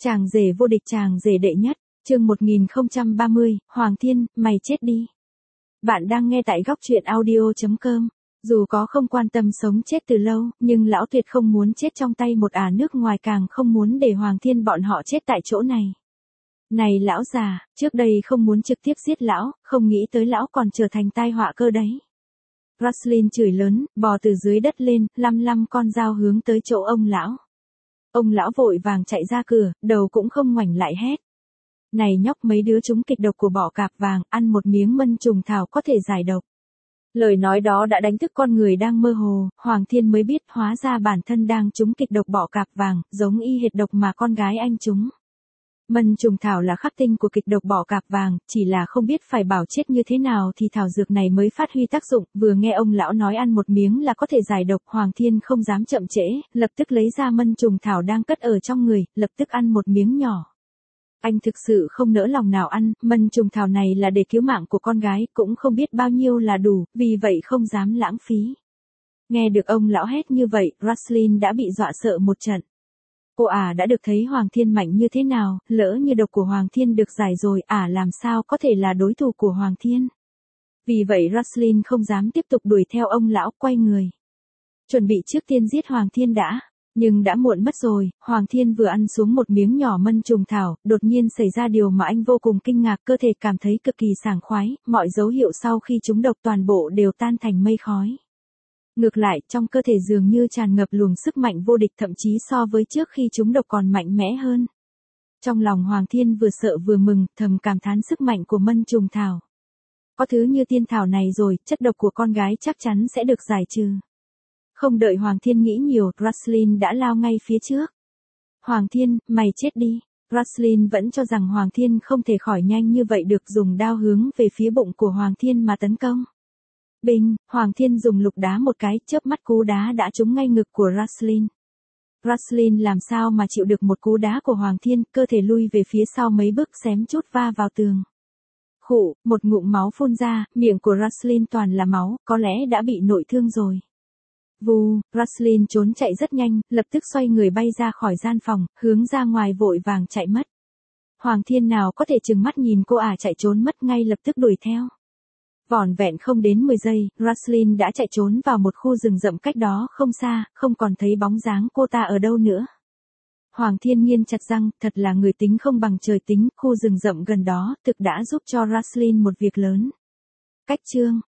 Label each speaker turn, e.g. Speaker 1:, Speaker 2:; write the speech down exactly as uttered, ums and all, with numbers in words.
Speaker 1: Chàng rể vô địch, chàng rể đệ nhất, chương một nghìn không trăm ba mươi, Hoàng Thiên, mày chết đi. Bạn đang nghe tại góc truyện audio chấm com. Dù có không quan tâm sống chết từ lâu, nhưng lão tuyệt không muốn chết trong tay một ả nước ngoài, càng không muốn để Hoàng Thiên bọn họ chết tại chỗ này. Này lão già, trước đây không muốn trực tiếp giết lão, không nghĩ tới lão còn trở thành tai họa cơ đấy. Roslyn chửi lớn, bò từ dưới đất lên, lăm lăm con dao hướng tới chỗ ông lão. Ông lão vội vàng chạy ra cửa, đầu cũng không ngoảnh lại hét. Này nhóc, mấy đứa chúng kịch độc của bọ cạp vàng, ăn một miếng mân trùng thảo có thể giải độc. Lời nói đó đã đánh thức con người đang mơ hồ, Hoàng Thiên mới biết hóa ra bản thân đang trúng kịch độc bọ cạp vàng, giống y hệt độc mà con gái anh trúng. Mân trùng thảo là khắc tinh của kịch độc bọ cạp vàng, chỉ là không biết phải bảo chết như thế nào thì thảo dược này mới phát huy tác dụng. Vừa nghe ông lão nói ăn một miếng là có thể giải độc, Hoàng Thiên không dám chậm trễ, lập tức lấy ra mân trùng thảo đang cất ở trong người, lập tức ăn một miếng nhỏ. Anh thực sự không nỡ lòng nào ăn, mân trùng thảo này là để cứu mạng của con gái, cũng không biết bao nhiêu là đủ, vì vậy không dám lãng phí. Nghe được ông lão hét như vậy, Roslyn đã bị dọa sợ một trận. Cô ả à đã được thấy Hoàng Thiên mạnh như thế nào, lỡ như độc của Hoàng Thiên được giải rồi, ả à làm sao có thể là đối thủ của Hoàng Thiên. Vì vậy Roslyn không dám tiếp tục đuổi theo ông lão, quay người. Chuẩn bị trước tiên giết Hoàng Thiên đã, nhưng đã muộn mất rồi. Hoàng Thiên vừa ăn xuống một miếng nhỏ mân trùng thảo, đột nhiên xảy ra điều mà anh vô cùng kinh ngạc, cơ thể cảm thấy cực kỳ sảng khoái, mọi dấu hiệu sau khi trúng độc toàn bộ đều tan thành mây khói. Ngược lại, trong cơ thể dường như tràn ngập luồng sức mạnh vô địch, thậm chí so với trước khi trúng độc còn mạnh mẽ hơn. Trong lòng Hoàng Thiên vừa sợ vừa mừng, thầm cảm thán sức mạnh của mân trùng thảo. Có thứ như tiên thảo này rồi, chất độc của con gái chắc chắn sẽ được giải trừ. Không đợi Hoàng Thiên nghĩ nhiều, Roslyn đã lao ngay phía trước. Hoàng Thiên, mày chết đi. Roslyn vẫn cho rằng Hoàng Thiên không thể khỏi nhanh như vậy được, dùng đao hướng về phía bụng của Hoàng Thiên mà tấn công. Bình, Hoàng Thiên dùng lục đá một cái, chớp mắt cú đá đã trúng ngay ngực của Roslyn. Roslyn làm sao mà chịu được một cú đá của Hoàng Thiên, cơ thể lui về phía sau mấy bước, xém chút va vào tường. Khụ, một ngụm máu phun ra, miệng của Roslyn toàn là máu, có lẽ đã bị nội thương rồi. Vù, Roslyn trốn chạy rất nhanh, lập tức xoay người bay ra khỏi gian phòng, hướng ra ngoài vội vàng chạy mất. Hoàng Thiên nào có thể trừng mắt nhìn cô ả à chạy trốn mất, ngay lập tức đuổi theo. Vỏn vẹn không đến mười giây, Roslyn đã chạy trốn vào một khu rừng rậm cách đó không xa, không còn thấy bóng dáng cô ta ở đâu nữa. Hoàng Thiên nghiến chặt răng, thật là người tính không bằng trời tính, khu rừng rậm gần đó thực đã giúp cho Roslyn một việc lớn. Cách chương